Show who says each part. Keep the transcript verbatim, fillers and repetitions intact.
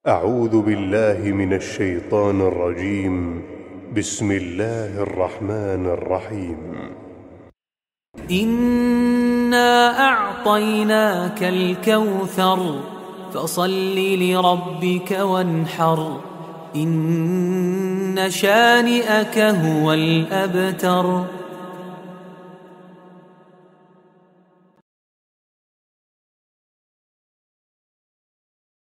Speaker 1: أعوذ بالله من الشيطان الرجيم. بسم الله الرحمن الرحيم.
Speaker 2: إنا أعطيناك الكوثر فصل لربك وانحر إن شانئك هو الأبتر.